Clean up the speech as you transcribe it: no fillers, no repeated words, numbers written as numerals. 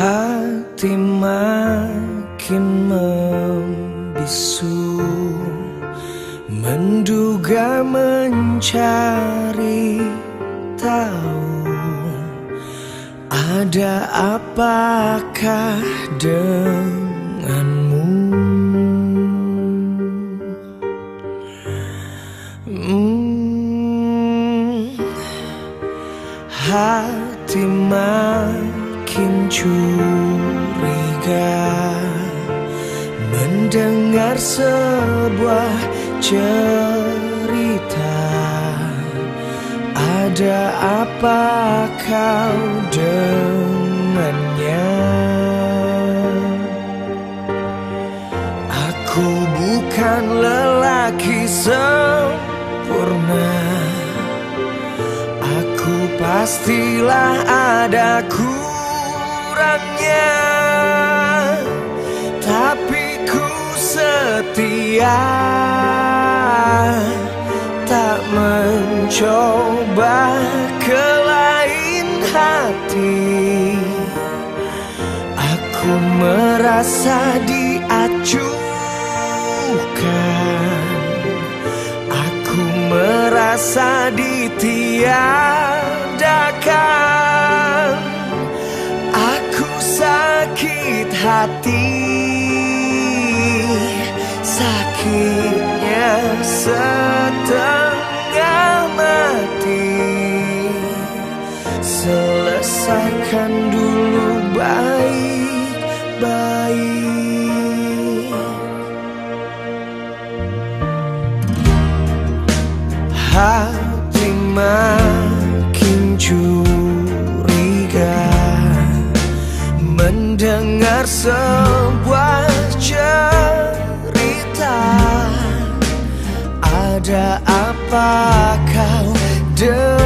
Hati makin membisu, menduga mencari tahu ada apakah denganmu. Hati makin curiga mendengar sebuah cerita. Ada apa kau dengannya? Aku bukan lelaki sempurna, aku pastilah ada kurangnya, tapi ku setia, tak mencoba ke lain hati. Aku merasa diacuhkan, aku merasa ditiadakan. Aku sakit hati, sakitnya setengah mati. Selesaikan dulu baik-baik. Hati makin curiga mendengar sebuah cerita. Ada apa kau dengar?